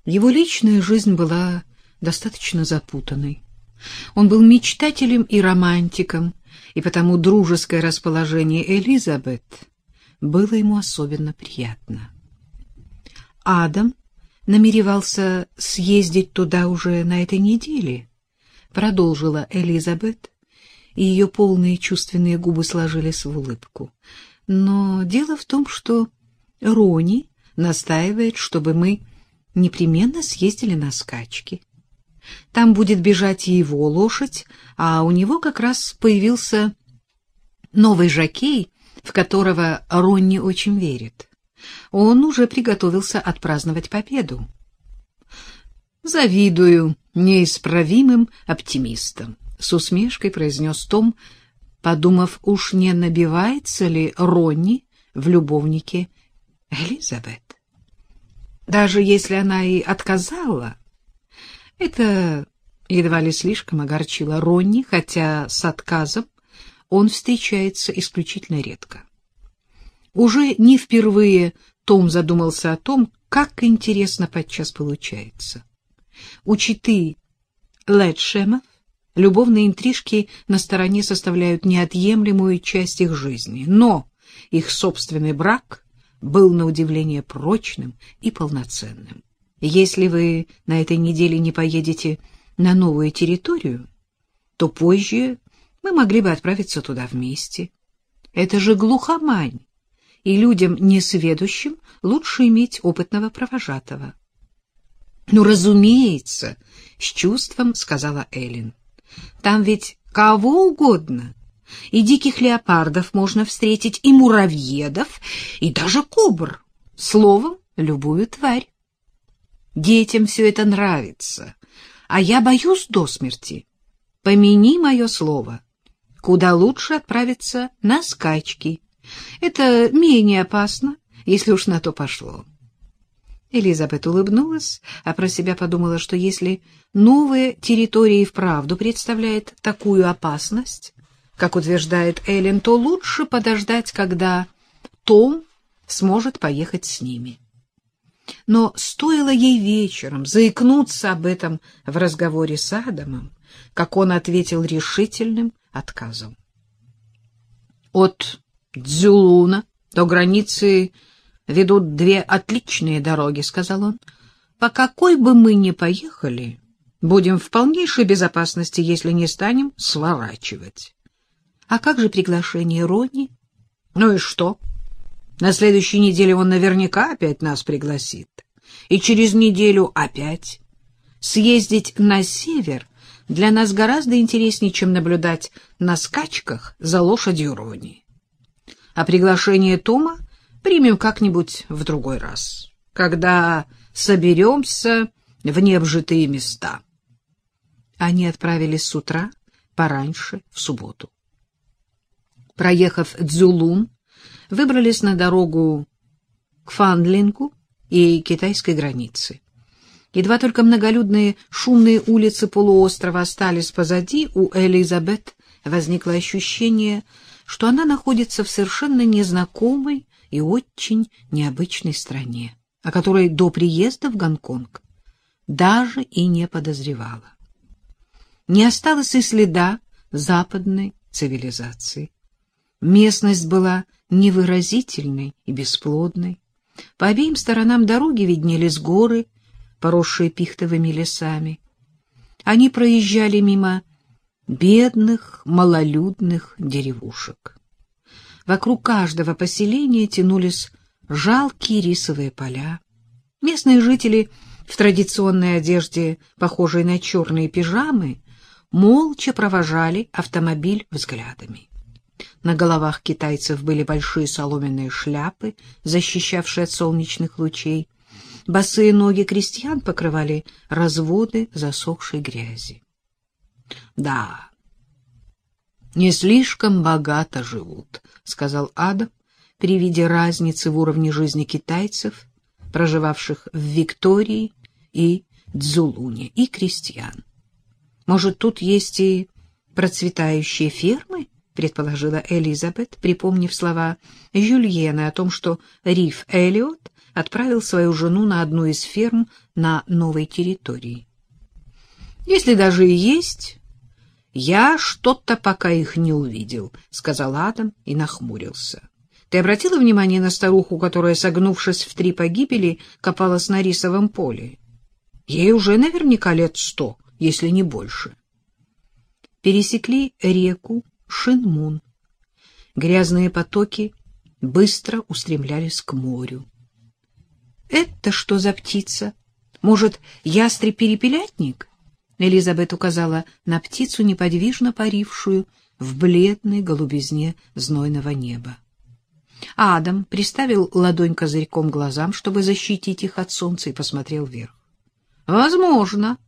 Его личная жизнь была достаточно запутанной. Он был мечтателем и романтиком, и потому дружеское расположение Элизабет было ему особенно приятно. Адам намеревался съездить туда уже на этой неделе, продолжила Элизабет, и ее полные чувственные губы сложились в улыбку. Но дело в том, что Ронни настаивает, чтобы мы непременно съездили на скачки. Там будет бежать его лошадь, а у него как раз появился новый жокей, в которого Ронни очень верит. Он уже приготовился отпраздновать победу. «Завидую неисправимым оптимистам», — с усмешкой произнес Том, подумав, уж не набивается ли Ронни в любовнике Элизабет. Даже если она и отказала, это едва ли слишком огорчило Ронни, хотя с отказом он встречается исключительно редко. Уже не впервые Том задумался о том, как интересно подчас получается. У четы Летшемов любовные интрижки на стороне составляют неотъемлемую часть их жизни, но их собственный брак был на удивление прочным и полноценным. Если вы на этой неделе не поедете на новую территорию, то позже мы могли бы отправиться туда вместе. Это же глухомань, и людям несведущим лучше иметь опытного провожатого. — Ну, разумеется, — с чувством сказала Эллен. — Там ведь кого угодно. И диких леопардов можно встретить, и муравьедов, и даже кобр. Словом, любую тварь. Детям все это нравится, а я боюсь до смерти. Помяни мое слово. Куда лучше отправиться на скачки. Это менее опасно, если уж на то пошло. Элизабет улыбнулась, а про себя подумала, что если новая территория и вправду представляет такую опасность, как утверждает Эллен, то лучше подождать, когда Том сможет поехать с ними. Но стоило ей вечером заикнуться об этом в разговоре с Адамом, как он ответил решительным отказом. От Дзюлуна до границы ведут две отличные дороги, — сказал он. По какой бы мы ни поехали, будем в полнейшей безопасности, если не станем сворачивать. А как же приглашение Ронни? Ну и что? На следующей неделе он наверняка опять нас пригласит. И через неделю опять. Съездить на север для нас гораздо интереснее, чем наблюдать на скачках за лошадью Ронни. А приглашение Тома примем как-нибудь в другой раз, когда соберемся в необжитые места. Они отправились с утра пораньше в субботу. Проехав Цзюлун, выбрались на дорогу к Фандлингу и китайской границе. Едва только многолюдные шумные улицы полуострова остались позади, у Элизабет возникло ощущение, что она находится в совершенно незнакомой и очень необычной стране, о которой до приезда в Гонконг даже и не подозревала. Не осталось и следа западной цивилизации. Местность была невыразительной и бесплодной. По обеим сторонам дороги виднелись горы, поросшие пихтовыми лесами. Они проезжали мимо бедных, малолюдных деревушек. Вокруг каждого поселения тянулись жалкие рисовые поля. Местные жители в традиционной одежде, похожей на черные пижамы, молча провожали автомобиль взглядами. На головах китайцев были большие соломенные шляпы, защищавшие от солнечных лучей. Босые ноги крестьян покрывали разводы засохшей грязи. Да, не слишком богато живут, — сказал Адам при виде разницы в уровне жизни китайцев, проживавших в Виктории и Цзулуне, и крестьян. Может, тут есть и процветающие фермы? — предположила Элизабет, припомнив слова Жюльена о том, что Риф Эллиот отправил свою жену на одну из ферм на новой территории. «Если даже и есть, я что-то пока их не увидел», — сказал Адам и нахмурился. «Ты обратила внимание на старуху, которая, согнувшись в 3 погибели, копалась на рисовом поле? Ей уже наверняка лет 100, если не больше». Пересекли реку Шинмун. Грязные потоки быстро устремлялись к морю. «Это что за птица? Может, ястреб-перепелятник?» Элизабет указала на птицу, неподвижно парившую в бледной голубизне знойного неба. Адам приставил ладонь козырьком к глазам, чтобы защитить их от солнца, и посмотрел вверх. «Возможно».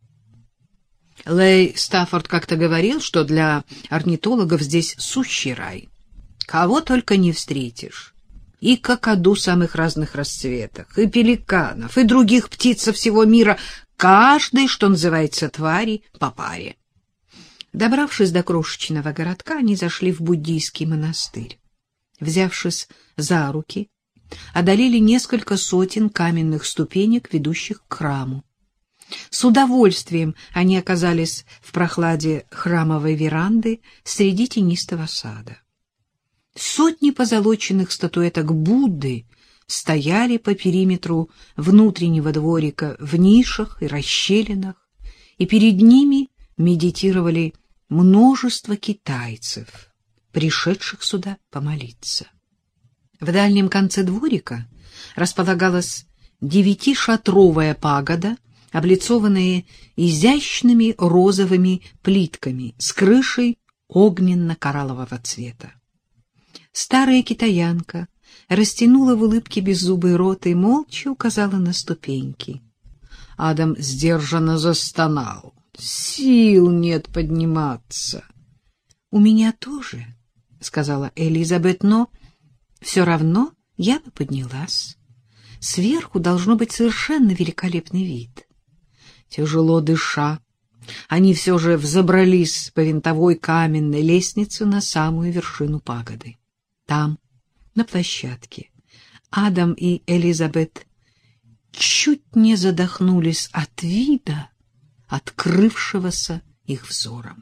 Лэй Стаффорд как-то говорил, что для орнитологов здесь сущий рай. Кого только не встретишь. И какаду самых разных расцветок, и пеликанов, и других птиц со всего мира, каждый, что называется, твари по паре. Добравшись до крошечного городка, они зашли в буддийский монастырь. Взявшись за руки, одолели несколько сотен каменных ступенек, ведущих к храму. С удовольствием они оказались в прохладе храмовой веранды среди тенистого сада. Сотни позолоченных статуэток Будды стояли по периметру внутреннего дворика в нишах и расщелинах, и перед ними медитировали множество китайцев, пришедших сюда помолиться. В дальнем конце дворика располагалась 9-шатровая пагода, облицованная изящными розовыми плитками с крышей огненно-кораллового цвета. Старая китаянка растянула в улыбке беззубый рот и молча указала на ступеньки. Адам сдержанно застонал. «Сил нет подниматься». «У меня тоже», — сказала Элизабет, — «но все равно я бы поднялась. Сверху должно быть совершенно великолепный вид». Тяжело дыша, они все же взобрались по винтовой каменной лестнице на самую вершину пагоды. Там, на площадке, Адам и Элизабет чуть не задохнулись от вида, открывшегося их взором.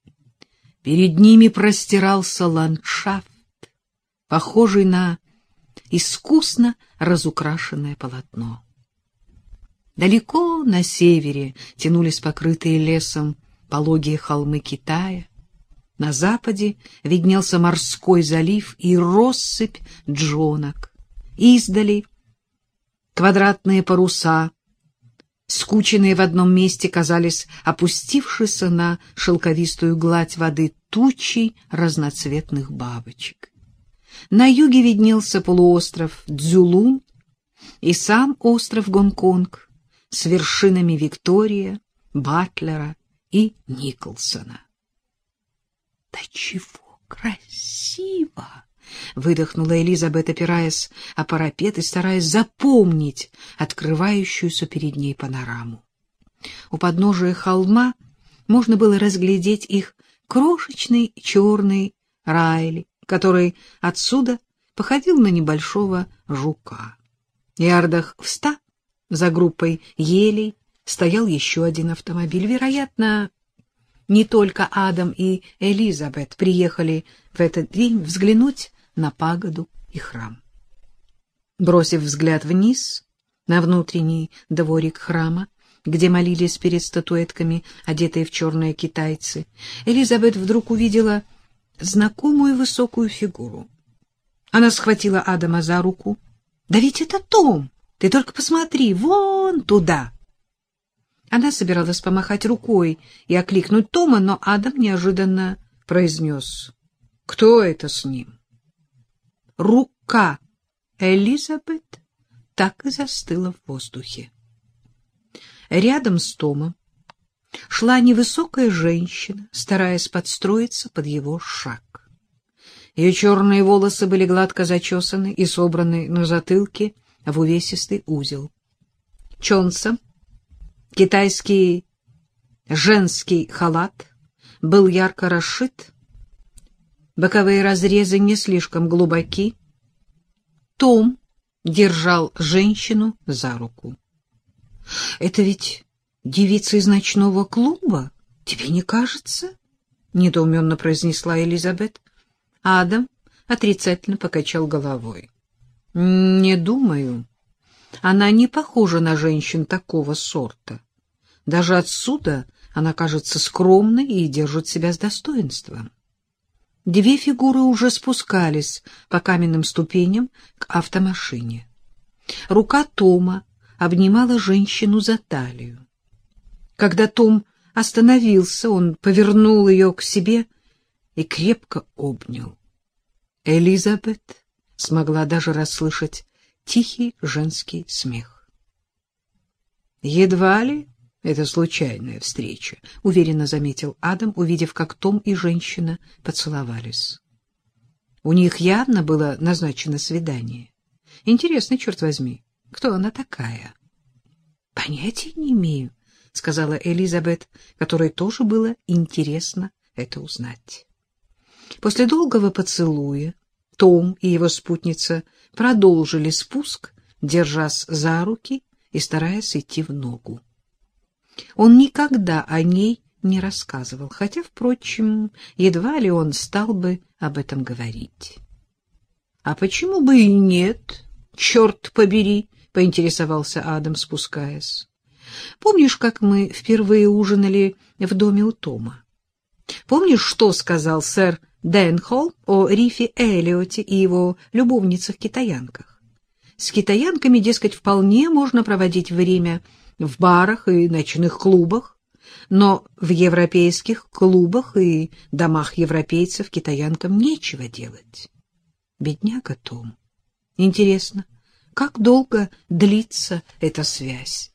Перед ними простирался ландшафт, похожий на искусно разукрашенное полотно. Далеко на севере тянулись покрытые лесом пологие холмы Китая. На западе виднелся морской залив и россыпь джонок. Издали квадратные паруса, скученные в одном месте, казались опустившиеся на шелковистую гладь воды тучей разноцветных бабочек. На юге виднелся полуостров Цзюлун и сам остров Гонконг с вершинами Виктория, Батлера и Николсона. «Да чего красиво!» — выдохнула Элизабет, опираясь о парапет и стараясь запомнить открывающуюся перед ней панораму. У подножия холма можно было разглядеть их крошечный черный Райли, который отсюда походил на небольшого жука. Ярдах в 100 за группой елей стоял еще один автомобиль. Вероятно, не только Адам и Элизабет приехали в этот день взглянуть на пагоду и храм. Бросив взгляд вниз на внутренний дворик храма, где молились перед статуэтками одетые в черные китайцы, Элизабет вдруг увидела знакомую высокую фигуру. Она схватила Адама за руку. «Да ведь это Том! Ты только посмотри, вон туда!» Она собиралась помахать рукой и окликнуть Тома, но Адам неожиданно произнес: «Кто это с ним?» Рука Элизабет так и застыла в воздухе. Рядом с Томом шла невысокая женщина, стараясь подстроиться под его шаг. Ее черные волосы были гладко зачесаны и собраны на затылке в увесистый узел. Чонса, китайский женский халат, был ярко расшит, боковые разрезы не слишком глубоки. Том держал женщину за руку. — Это ведь девица из ночного клуба, тебе не кажется? — недоуменно произнесла Элизабет. Адам отрицательно покачал головой. — Не думаю. Она не похожа на женщин такого сорта. Даже отсюда она кажется скромной и держит себя с достоинством. Две фигуры уже спускались по каменным ступеням к автомашине. Рука Тома обнимала женщину за талию. Когда Том остановился, он повернул ее к себе и крепко обнял. Элизабет смогла даже расслышать тихий женский смех. «Едва ли это случайная встреча», — уверенно заметил Адам, увидев, как Том и женщина поцеловались. У них явно было назначено свидание. Интересно, черт возьми, кто она такая? — Понятия не имею, — сказала Элизабет, которой тоже было интересно это узнать. После долгого поцелуя Том и его спутница продолжили спуск, держась за руки и стараясь идти в ногу. Он никогда о ней не рассказывал, хотя, впрочем, едва ли он стал бы об этом говорить. — А почему бы и нет, черт побери, — поинтересовался Адам, спускаясь. — Помнишь, как мы впервые ужинали в доме у Тома? Помнишь, что сказал сэр Денхолл о Рифе Эллиоте и его любовницах-китаянках? С китаянками, дескать, вполне можно проводить время в барах и ночных клубах, но в европейских клубах и домах европейцев китаянкам нечего делать. Бедняга Том. Интересно, как долго длится эта связь?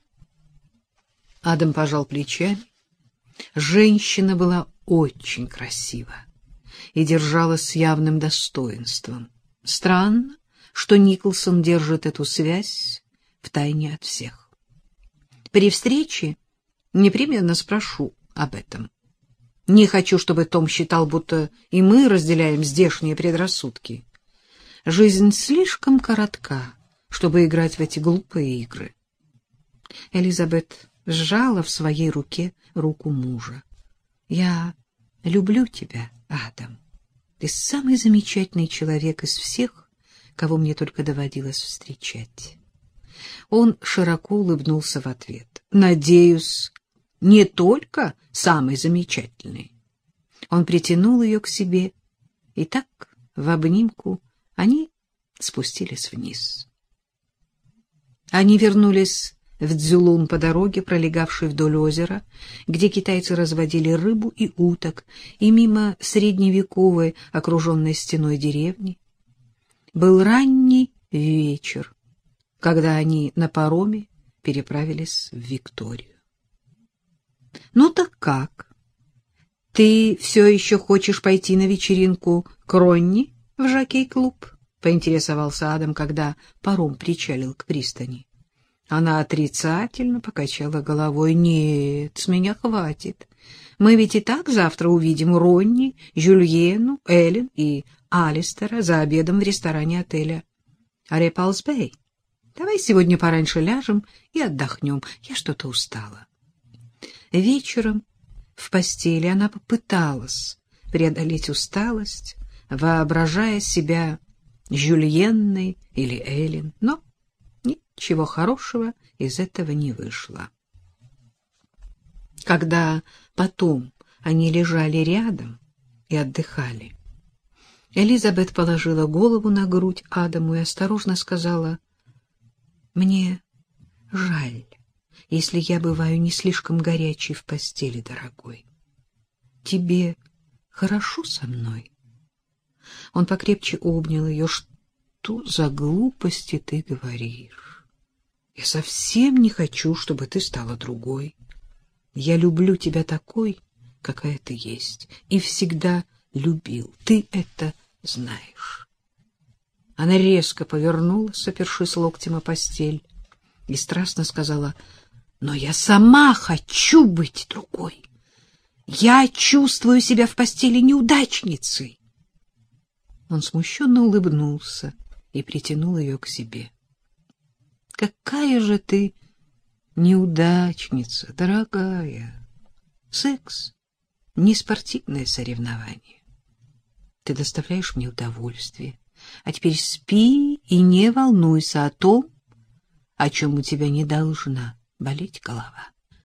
Адам пожал плечами. Женщина была очень красива и держалась с явным достоинством. Странно, что Николсон держит эту связь втайне от всех. При встрече непременно спрошу об этом. Не хочу, чтобы Том считал, будто и мы разделяем здешние предрассудки. Жизнь слишком коротка, чтобы играть в эти глупые игры. Элизабет сжала в своей руке руку мужа. — Я люблю тебя, Адам. Ты самый замечательный человек из всех, кого мне только доводилось встречать. Он широко улыбнулся в ответ. — Надеюсь, не только самый замечательный. Он притянул ее к себе, и так в обнимку они спустились вниз. Они вернулись в Цзюлун по дороге, пролегавшей вдоль озера, где китайцы разводили рыбу и уток, и мимо средневековой, окруженной стеной деревни. Был ранний вечер, когда они на пароме переправились в Викторию. — Ну так как? Ты все еще хочешь пойти на вечеринку к Ронни в жокей-клуб? — поинтересовался Адам, когда паром причалил к пристани. Она отрицательно покачала головой. — Нет, с меня хватит. Мы ведь и так завтра увидим Ронни, Жюльену, Эллен и Алистера за обедом в ресторане отеля Репалс-Бэй. Давай сегодня пораньше ляжем и отдохнем. Я что-то устала. Вечером в постели она попыталась преодолеть усталость, воображая себя Жюльенной или Эллен, но ничего хорошего из этого не вышло. Когда потом они лежали рядом и отдыхали, Элизабет положила голову на грудь Адаму и осторожно сказала: «Мне жаль, если я бываю не слишком горячей в постели, дорогой. Тебе хорошо со мной?» Он покрепче обнял ее. «Что за глупости ты говоришь? Я совсем не хочу, чтобы ты стала другой. Я люблю тебя такой, какая ты есть, и всегда любил. Ты это знаешь». Она резко повернулась, опершись локтем о постель, и страстно сказала: «Но я сама хочу быть другой. Я чувствую себя в постели неудачницей». Он смущенно улыбнулся и притянул ее к себе. Какая же ты неудачница, дорогая. Секс — не спортивное соревнование. Ты доставляешь мне удовольствие. А теперь спи и не волнуйся о том, о чем у тебя не должна болеть голова.